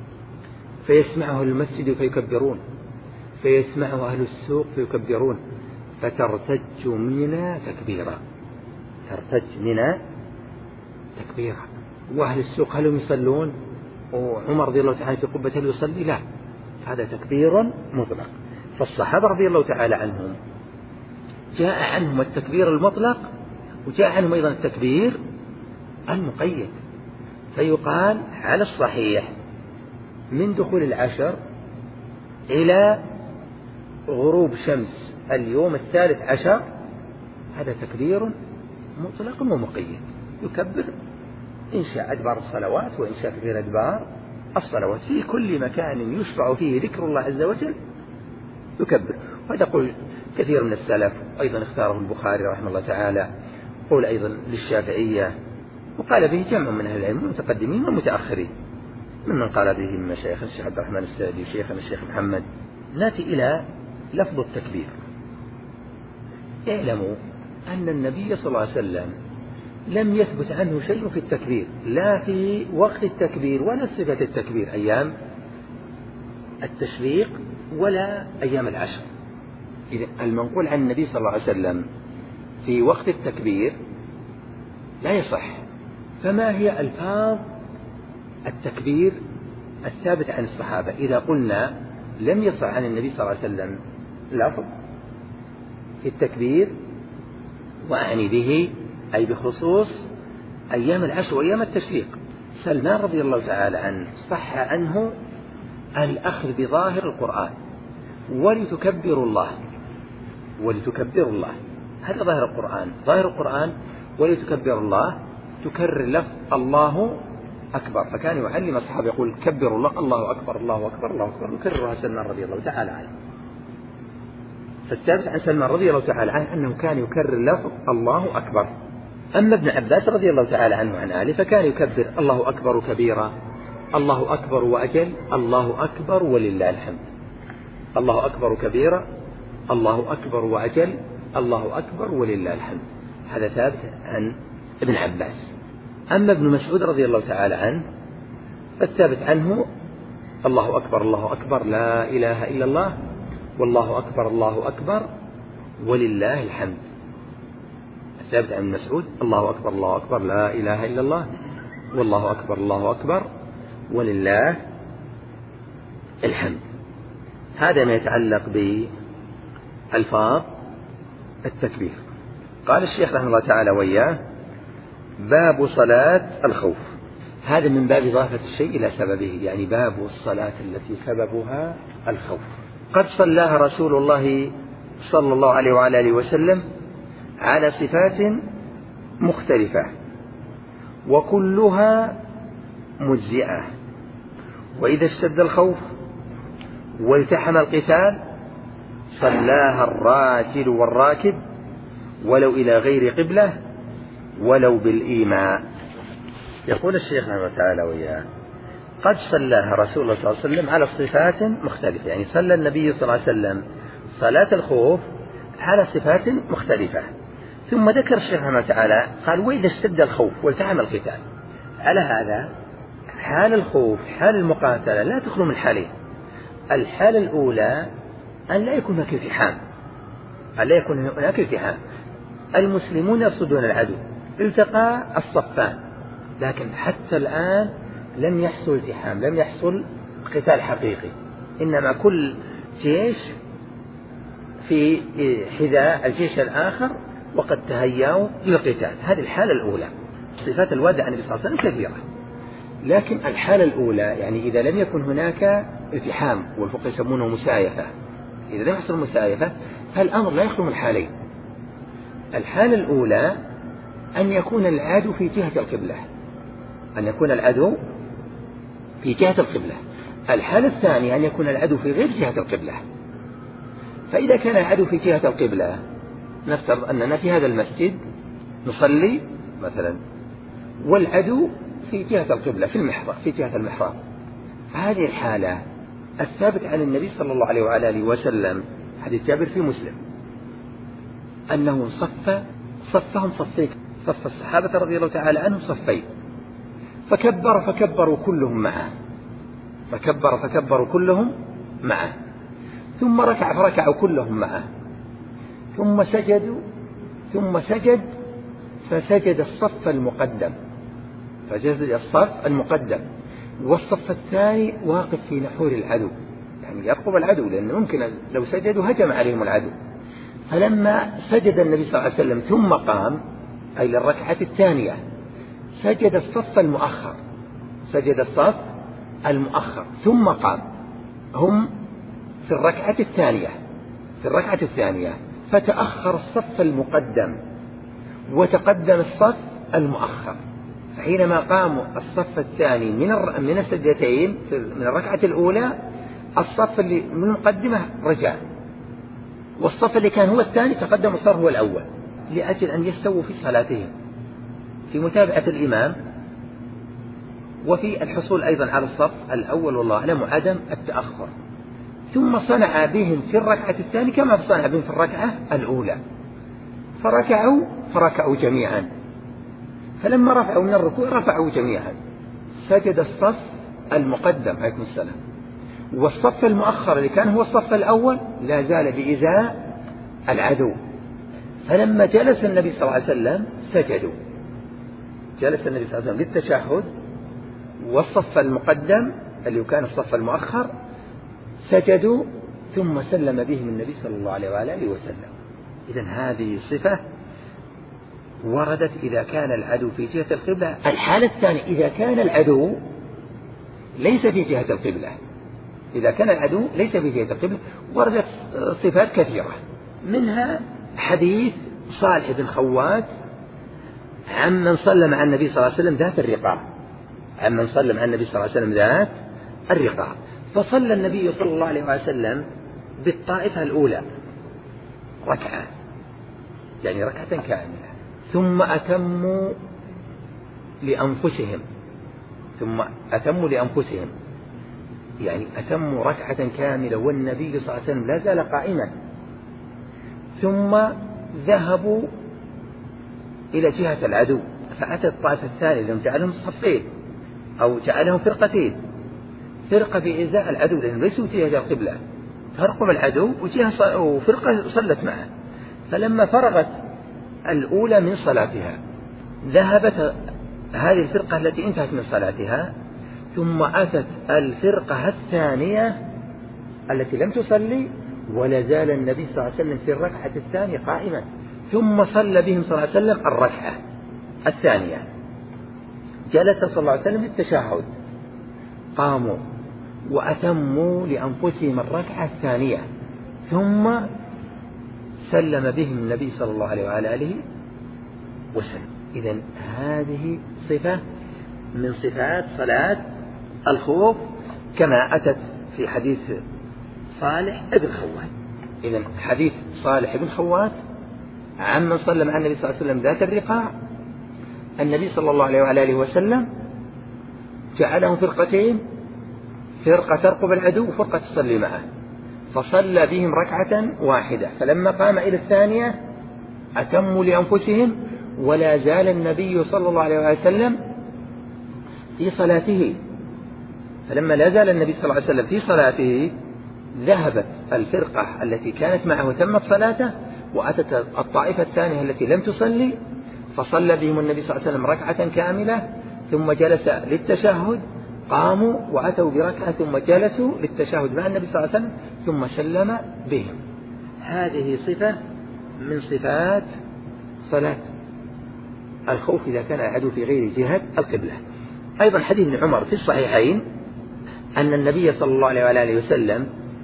فيسمعه المسجد فيكبرون، فيسمعه أهل السوق فيكبرون، فترتج منى تكبيرا، ترتج منى تكبيرا. وأهل السوق هل يصلون؟ وعمر رضي الله تعالى في قبته هل يصلي؟ لا، هذا تكبير مطلق. فالصحابة رضي الله تعالى عنهم جاء عنهم التكبير المطلق وجاء عنهم أيضا التكبير المقيد. فيقال على الصحيح من دخول العشر إلى غروب شمس اليوم الثالث عشر هذا تكبير مطلق ومقيد، يكبر إن شاء أدبار الصلوات وإن شاء غير أدبار الصلوات، في كل مكان يشفع فيه ذكر الله عز وجل يكبر. وهذا قول كثير من السلف، أيضا اختاره البخاري رحمه الله تعالى، قول أيضا للشافعية، وقال به جمع من أهل العلم المتقدمين والمتأخرين ممن قال به من مشايخ الشيخ عبد الرحمن السعدي وشيخنا الشيخ محمد. نأتي إلى لفظ التكبير. اعلموا أن النبي صلى الله عليه وسلم لم يثبت عنه شيء في التكبير، لا في وقت التكبير ولا صفة التكبير أيام التشريق ولا أيام العشر. إذا المنقول عن النبي صلى الله عليه وسلم في وقت التكبير لا يصح. فما هي ألفاظ التكبير الثابت عن الصحابة؟ إذا قلنا لم يصح عن النبي صلى الله عليه وسلم لفظ في التكبير، وأعني به أي بخصوص أيام العشر وأيام التشريق. سلمان رضي الله تعالى عنه صح عنه الأخذ بظاهر القرآن، ولتكبروا الله، ولتكبروا الله، هذا ظاهر القرآن. ظاهر القرآن ولتكبروا الله تكرر لفظ الله أكبر، فكان يعلم الصحابة يقول كبروا الله، الله أكبر الله أكبر الله أكبر، يكررها سلمان رضي الله تعالى عنه. فالثابت عن سلمان رضي الله تعالى عنه أنه كان يكرر لفظ الله أكبر. أما ابن عباس رضي الله تعالى عنه عن آله فكان يكبر الله أكبر كبيرا، الله أكبر وأجل، الله أكبر ولله الحمد، الله أكبر كبيرا، الله أكبر وأجل، الله أكبر ولله الحمد. هذا ثابت عن ابن عباس. أما ابن مسعود رضي الله تعالى عنه فالثابت عنه الله أكبر الله أكبر لا إله إلا الله، والله أكبر الله أكبر ولله الحمد. الثابت عن مسعود الله أكبر الله أكبر لا إله إلا الله، والله أكبر الله أكبر ولله الحمد. هذا ما يتعلق بألفاظ التكبير. قال الشيخ رحمه الله تعالى وإياه: باب صلاة الخوف. هذا من باب إضافة الشيء إلى سببه، يعني باب الصلاة التي سببها الخوف. قد صلاها رسول الله صلى الله عليه وعلى آله وسلم على صفات مختلفة وكلها مجزئة، وإذا اشتد الخوف والتحم القتال صلاها الراجل والراكب ولو إلى غير قبلة ولو بالإيماء. يقول الشيخ رحمه الله تعالى وإياه: قد صلاها رسول الله صلى الله عليه وسلم على صفات مختلفة، يعني صلى النبي صلى الله عليه وسلم صلاة الخوف على صفات مختلفة. ثم ذكر الشيخ رحمه الله تعالى قال: وإذا اشتد الخوف والتحم القتال. على هذا حال الخوف حال المقاتلة لا تخلو من حالين. الحالة الأولى أن لا يكون هناك التحام، أن لا يكون هناك التحام، المسلمون يرصدون العدو، التقى الصفان، لكن حتى الآن لم يحصل التحام، لم يحصل قتال حقيقي، إنما كل جيش في حذاء الجيش الآخر وقد تهيأوا للقتال. هذه الحالة الأولى. صفات الوادع عن النبي صلى الله عليه وسلم كثيرة، لكن الحالة الأولى يعني إذا لم يكن هناك التحام، والفقهاء يسمونه مسايفة، إذا لم يحصل مسايفة فالأمر لا يخلو من حالين. الحالة الأولى أن يكون العدو في جهة القبلة، أن يكون العدو في جهة القبلة. الحالة الثانية أن يكون العدو في غير جهة القبلة. فإذا كان العدو في جهة القبلة، نفترض أننا في هذا المسجد نصلي مثلا، والعدو في جهة القبلة في المحراب، في جهة المحراب، هذه الحالة الثابت عن النبي صلى الله عليه وعلى آله وسلم حديث جابر في مسلم أنه صف صفهم صفين، صف الصحابة رضي الله تعالى عنهم صفين، فكبر فكبروا كلهم معه، فكبر فكبروا كلهم معه، ثم ركع فركعوا كلهم معه، ثم سجدوا ثم سجد فسجد الصف المقدم، فسجد الصف المقدم، والصف الثاني واقف في نحور العدو، يعني يرقب العدو، لأن ممكن لو سجدوا هجم عليهم العدو. فلما سجد النبي صلى الله عليه وسلم ثم قام، أي للركعة الثانية، سجد الصف المؤخر، سجد الصف المؤخر ثم قام. هم في الركعة الثانية، في الركعة الثانية فتأخر الصف المقدم وتقدم الصف المؤخر. فحينما قاموا الصف الثاني من من السجدتين من الركعة الأولى، الصف اللي من المقدمة رجع، والصف اللي كان هو الثاني تقدم وصار هو الأول، لأجل أن يستووا في صلاتهم في متابعة الإمام، وفي الحصول أيضا على الصف الأول، والله أعلم، عدم التأخر. ثم صنع بهم في الركعة الثانية كما صنع بهم في الركعة الأولى، فركعوا فركعوا جميعا، فلما رفعوا من الركوع رفعوا جميعا، سجد الصف المقدم عليكم السلام، والصف المؤخر اللي كان هو الصف الأول لا زال بإزاء العدو. فلما جلس النبي صلى الله عليه وسلم سجدوا، جلس النبي صلى الله عليه وسلم للتشهد، والصف المقدم اللي كان الصف المؤخر سجدوا، ثم سلم بهم النبي صلى الله عليه وعلى آله وسلم. إذن هذه صفة وردت إذا كان العدو في جهة القبلة. الحالة الثانية إذا كان العدو ليس في جهة القبلة، إذا كان العدو ليس في جهة القبلة وردت صفات كثيرة، منها حديث صالح بن خوات عمن صلى مع النبي صلى الله عليه وسلم ذات الرقاع، عمن صلى مع النبي صلى الله عليه وسلم ذات الرقاع. فصلى النبي صلى الله عليه وسلم بالطائفة الأولى ركعة، يعني ركعة كاملة، ثم أتموا لأنفسهم، ثم أتموا لأنفسهم يعني أتموا ركعة كاملة والنبي صلى الله عليه وسلم لا زال قائما، ثم ذهبوا إلى جهة العدو، فأتى الطائفة الثانية لهم جعلهم صفين أو جعلهم فرقتين، فرقة في إزاء العدو لأنه ليسوا جهة القبلة، فرقوا العدو وجهة وفرقة صلت معه. فلما فرغت الأولى من صلاتها ذهبت هذه الفرقة التي انتهت من صلاتها، ثم أتت الفرقة الثانية التي لم تصلي، ولا زال النبي صلى الله عليه وسلم في الركعة الثانية قائما، ثم صلى بهم صلى الله عليه وسلم الركعة الثانية. جلس صلى الله عليه وسلم للتشهد، قاموا وأتموا لأنفسهم الركعة الثانية، ثم سلم بهم النبي صلى الله عليه وعلى آله وسلم. إذن هذه صفة من صفات صلاة الخوف كما أتت في حديث صالح بن خوات. إذن حديث صالح بن خوات عمن صلى مع النبي صلى الله عليه وسلم ذات الرقاع، النبي صلى الله عليه وعلى آله وسلم جعلهم فرقتين، فرقة ترقب العدو وفرقة تصلي معه، فصلى بهم ركعة واحدة. فلما قام إلى الثانية أتموا لأنفسهم، ولا زال النبي صلى الله عليه وسلم في صلاته. فلما لا زال النبي صلى الله عليه وسلم في صلاته ذهبت الفرقة التي كانت معه وتمت صلاته، وأتت الطائفة الثانية التي لم تصلي، فصلى بهم النبي صلى الله عليه وسلم ركعة كاملة، ثم جلس للتشهد، قاموا وأتوا بركعة ثم جلسوا للتشهد مع النبي صلى الله عليه وسلم، ثم سلم بهم. هذه صفة من صفات صلاة الخوف إذا كان العدو في غير جهة القبلة. أيضا حديث ابن عمر في الصحيحين أن النبي صلى الله عليه وآله وسلم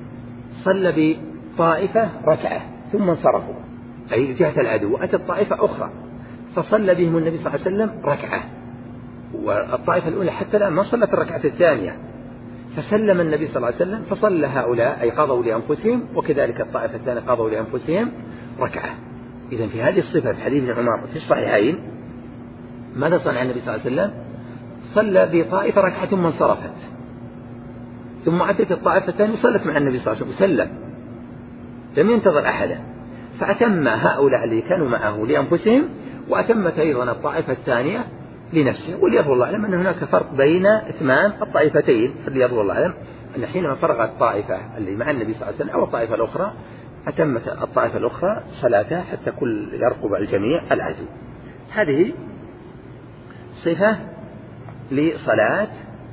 صلى بطائفة ركعة ثم انصرفوا أي جهة العدو، وأتت طائفة أخرى فصلى بهم النبي صلى الله عليه وسلم ركعة، والطائفة الأولى حتى الآن ما صلت الركعة الثانية، فسلم النبي صلى الله عليه وسلم، فصلى هؤلاء أي قضوا لأنفسهم، وكذلك الطائفة الثانية قضوا لأنفسهم ركعة. إذن في هذه الصفة في حديث ابن عمر في الصحيحين ماذا صنع النبي صلى الله عليه وسلم؟ صلى بطائفة ركعة ثم انصرفت، ثم أتت الطائفة الثانية وصلت مع النبي صلى الله عليه وسلم وسلم، لم ينتظر أحدا، فأتم هؤلاء الذي كانوا معه لأنفسهم، وأتمت أيضا الطائفة الثانية لنفسه. وليظهر الله أعلم أن هناك فرق بين إتمام الطائفتين، فليظهر الله أعلم أن حينما فرغت الطائفة اللي مع النبي صلى الله عليه وسلم أو الطائفة الأخرى أتمت الطائفة الأخرى صلاتها حتى كل يرقب الجميع العدو. هذه صفة لصلاة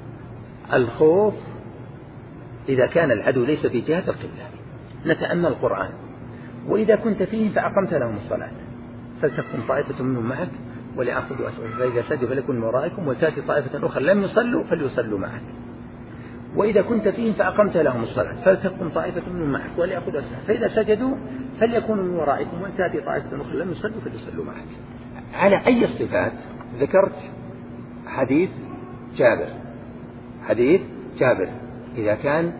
الخوف إذا كان العدو ليس في جهة القبلة. نتأمل القرآن: وإذا كنت فيهم فأقمت لهم الصلاة فلتكن طائفة منهم معك وليأخذوا أسلحتهم فإذا سجدوا فليكن من ورائكم ولتأتي طائفة أخرى لم يصلوا فليصلوا معك. وإذا كنت فيهم فأقمت لهم الصلاة فلتكن طائفة منهم معك وليأخذوا أسلحتهم فإذا سجدوا فليكونوا من ورائكم ولتأتي طائفة أخرى لم يصلوا فليصلوا معك. على أي الصفات ذكرت حديث جابر حديث جابر إذا كان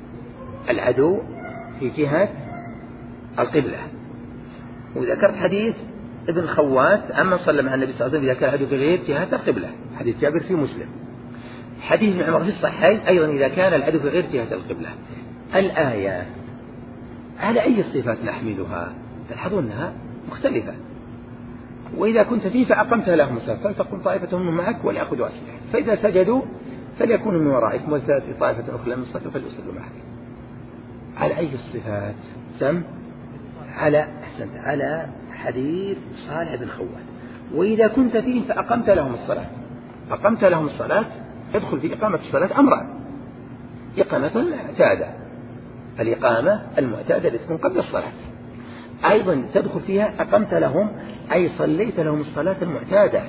العدو في جهة القبلة، وذكرت حديث ابن خوات عمن صلى مع النبي صلى الله عليه وسلم إذا كان العدو في غير جهة القبلة، حديث جابر في مسلم. حديث ابن عمر في الصحيحين أيضا إذا كان العدو في غير جهة القبلة. الآية على أي الصفات نحملها؟ تلاحظون أنها مختلفة. وإذا كنت فيه فأقمت لهم الصلاة فلتقم طائفة منهم معك وليأخذوا أسلحة فإذا سجدوا فليكونوا من ورائكم ولتأتي طائفة أخرى لم يصلوا فليصلوا معك. على أي الصفات؟ سم على أحسنت على حديث صالح بن خوات: وإذا كنت فيه فأقمت لهم الصلاة. أقمت لهم الصلاة يدخل في إقامة الصلاة أمران: إقامة معتادة، الإقامة المعتادة التي تكون قبل الصلاة، أيضا تدخل فيها أقمت لهم أي صليت لهم الصلاة المعتادة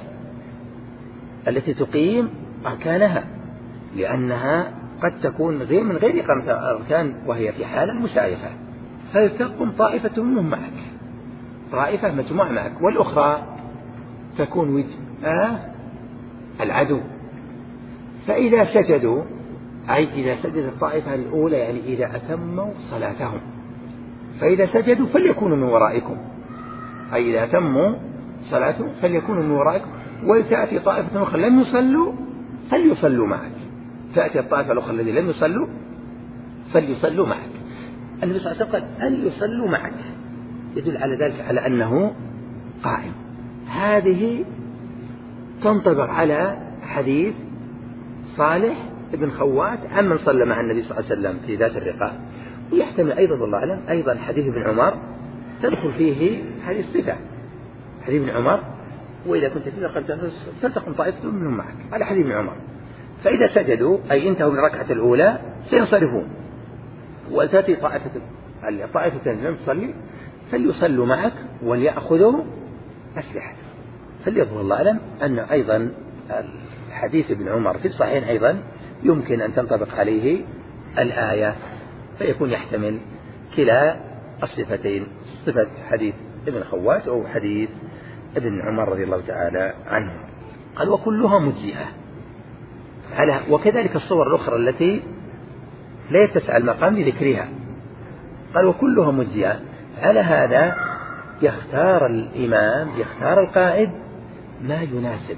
التي تقيم أركانها، لأنها قد تكون غير من غير إقامة الأركان وهي في حالة مسايفة، فلتقم طائفة منهم معك، طائفة مجموعة معك، والأخرى تكون وجهة العدو. فإذا سجدوا أي إذا سجد الطائفة الأولى يعني إذا أتموا صلاتهم فإذا سجدوا فليكونوا من ورائكم، أي إذا أتموا صلاتهم فليكونوا من ورائكم ولتأتي طائفة أخرى لم يصلوا فليصلوا معك. تأتي الطائفة الأخرى الذين لم يصلوا فليصلوا معك. النبي صلى الله عليه وسلم قال أن يصلوا معك يدل على ذلك على أنه قائم. هذه تنطبق على حديث صالح ابن خوات عمن صلى مع النبي صلى الله عليه وسلم في ذات الرقاع. ويحتمل أيضا والله أعلم أيضا حديث ابن عمر تدخل فيه هذه الصفة، حديث ابن عمر وإذا كنت فلتقم طائفة منهم معك، على حديث ابن عمر. فإذا سجدوا أي انتهوا من الركعة الأولى سينصرفون، وتأتي طائفة طائفة لم تصلي فليصلوا معك وليأخذوا أسلحتهم. فليظهر الله أعلم أن أيضا حديث ابن عمر في الصحيحين أيضا يمكن أن تنطبق عليه الآية، فيكون يحتمل كلا الصفتين، صفة حديث ابن خوات أو حديث ابن عمر رضي الله تعالى عنه. قال وكلها مجزئة على، وكذلك الصور الأخرى التي لا يتسع المقام لذكرها. قال وكلها مجزئة. على هذا يختار الإمام يختار القائد ما يناسب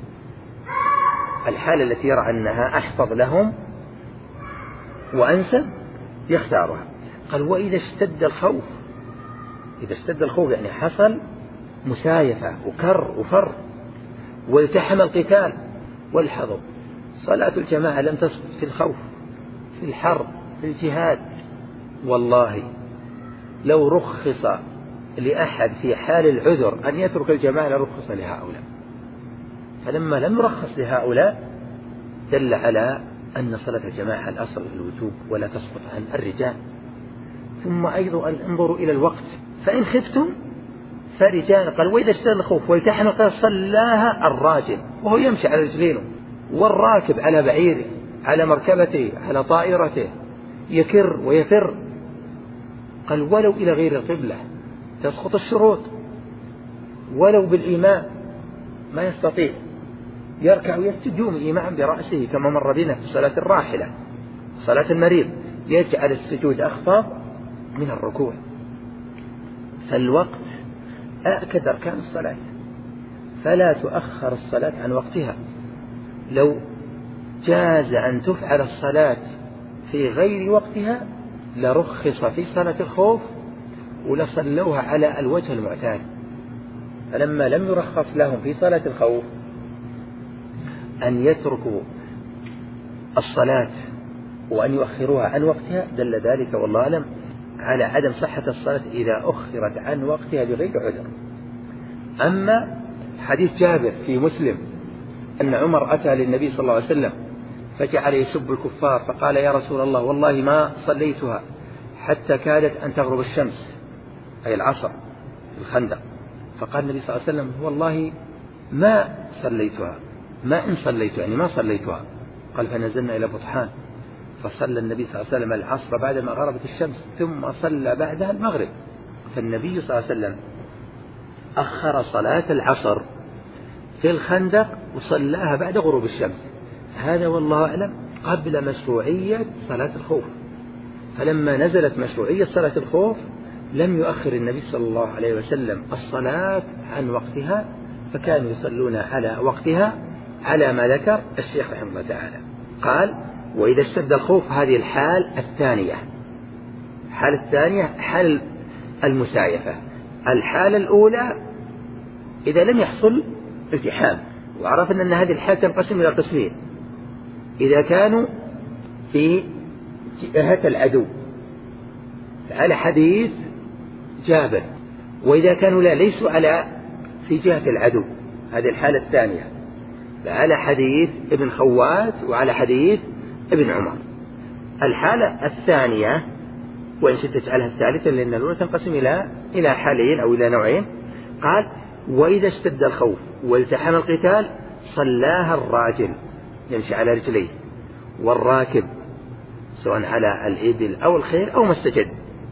الحالة التي يرى أنها أحفظ لهم وأنسب يختارها. قال وإذا اشتد الخوف، إذا اشتد الخوف يعني حصل مسايفة وكر وفر والتحم القتال والحظر، صلاة الجماعة لم تسقط في الخوف في الحرب في الجهاد. والله لو رخص لأحد في حال العذر أن يترك الجماعة لرخص لهؤلاء، فلما لم يرخص لهؤلاء دل على أن صلاة الجماعة الأصل الوجوب ولا تسقط عن الرجال. ثم أيضا انظروا إلى الوقت، فإن خفتم فرجال. قال وإذا اشتد الخوف والتحم القتال صلاها الراجل وهو يمشي على رجلينه، والراكب على بعيره على مركبته على طائرته يكر ويفر. قال ولو إلى غير القبلة تسقط الشروط، ولو بالإيمان ما يستطيع يركع ويسجد يوم الإمام برأسه كما مر بنا في صلاة الراحلة صلاة المريض، يجعل السجود أخفض من الركوع. فالوقت أأكد أركان الصلاة، فلا تؤخر الصلاة عن وقتها. لو جاز أن تفعل الصلاة في غير وقتها لرخص في صلاة الخوف ولصلوها على الوجه المعتاد. فلما لم يرخص لهم في صلاة الخوف أن يتركوا الصلاة وأن يؤخروها عن وقتها دل ذلك والله أعلم على عدم صحة الصلاة إذا أخرت عن وقتها بغير عذر. أما حديث جابر في مسلم أن عمر أتى للنبي صلى الله عليه وسلم فجعل يسب الكفار فقال يا رسول الله والله ما صليتها حتى كادت أن تغرب الشمس، أي العصر في الخندق. فقال النبي صلى الله عليه وسلم والله ما صليتها، ما إن صليت يعني ما صليتها. قال فنزلنا إلى بطحان فصلى النبي صلى الله عليه وسلم العصر بعد ما غربت الشمس ثم صلى بعدها المغرب. فالنبي صلى الله عليه وسلم أخر صلاة العصر في الخندق وصلاها بعد غروب الشمس. هذا والله أعلم قبل مشروعية صلاة الخوف. فلما نزلت مشروعية صلاة الخوف لم يؤخر النبي صلى الله عليه وسلم الصلاة عن وقتها، فكانوا يصلون على وقتها على ما ذكر الشيخ رحمه الله تعالى. قال وإذا اشتد الخوف، هذه الحال الثانية. الحالة الثانية حال المسايفة. الحالة الأولى إذا لم يحصل التحام، وعرفنا أن هذه الحالة تنقسم إلى قسمين: إذا كانوا في جهة العدو على حديث جابر، وإذا كانوا لا ليسوا على في جهة العدو، هذه الحالة الثانية على حديث ابن خوات وعلى حديث ابن عمر. الحالة الثانية وإن شئت تجعلها الثالثة لأن الأولى تنقسم إلى إلى حالين أو إلى نوعين. قال وإذا اشتد الخوف والتحم القتال صلاها الراجل يمشي على رجليه، والراكب سواء على الإبل أو الخيل أو ما استجد،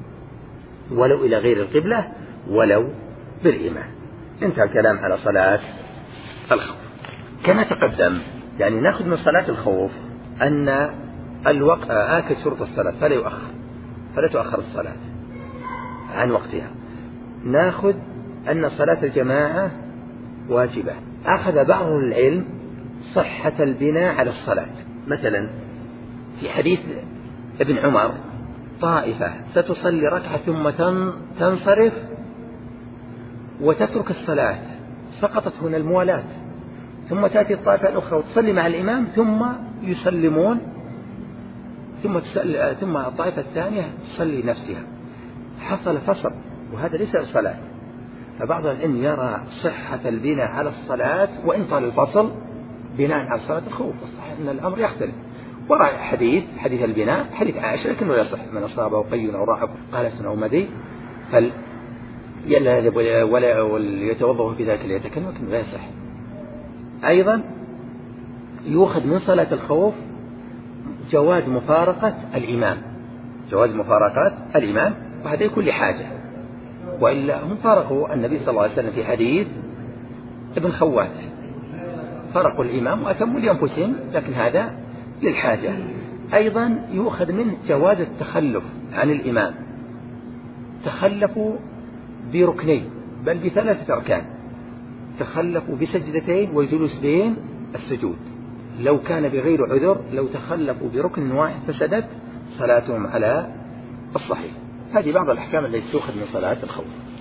ولو إلى غير القبلة ولو بالإمام. انتهى الكلام على صلاة الخوف. كما تقدم يعني نأخذ من صلاة الخوف أن الوقت آكد شرط الصلاة فلا يؤخر، فلا تؤخر الصلاة عن وقتها. نأخذ أن صلاة الجماعة واجبة. أخذ بعض العلم صحة البناء على الصلاة. مثلا في حديث ابن عمر طائفة ستصلي ركعة ثم تنصرف وتترك الصلاة، سقطت هنا الموالاة، ثم تأتي الطائفة الأخرى وتصلي مع الإمام ثم يسلمون ثم تسأل ثم الطائفة الثانية تصلي نفسها، حصل فصل، وهذا ليس الصلاة. فبعض العلم يرى صحة البناء على الصلاة وإن طال الفصل بناء على صلاة الخوف، الصحيح أن الأمر يختلف. ورأى حديث حديث البناء حديث عائشة لكنه لا يصح، من أصابه قي أو رعب قالت أو مدي فل يذهب ولا وليتوضأ في ذلك ليتكلم، لكنه لا يصح. أيضا يؤخذ من صلاة الخوف جواز مفارقة الإمام، جواز مفارقة الإمام، وهذا يكون لحاجة، وإلا هم فارقوا النبي صلى الله عليه وسلم في حديث ابن خوات، فرقوا الإمام وأتموا لأنفسهم، لكن هذا للحاجة. أيضا يؤخذ من جواز التخلف عن الإمام، تخلفوا بركنين بل بثلاثة أركان، تخلفوا بسجدتين وجلوس بين السجود، لو كان بغير عذر لو تخلفوا بركن واحد فسدت صلاتهم على الصحيح. هذه بعض الأحكام التي تؤخذ من صلاة الخوف.